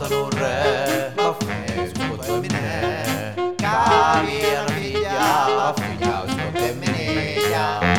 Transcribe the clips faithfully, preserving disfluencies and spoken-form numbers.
un re, vaffe, scotto e minè, cavi e una figlia, vaffe, scotto e miniglia.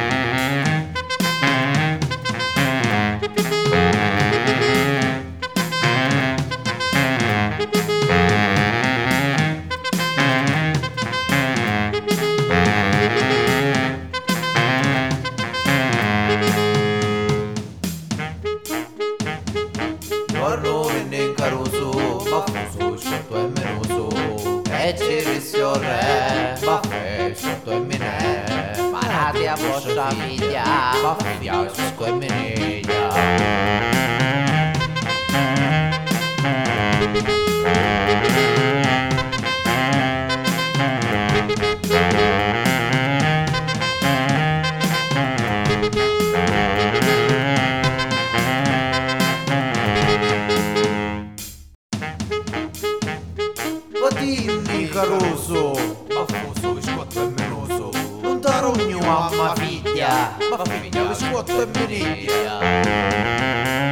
Guardo in caruso, baffuso, sotto e menoso, e ci risio re, baffe, sotto e minè, parati a vostra figlia, baffia, sotto e miniglia. Guardini caroso, baffuso, biscotto e menoso, non t'arogno mamma figlia, baffiglia, biscotto e miniglia.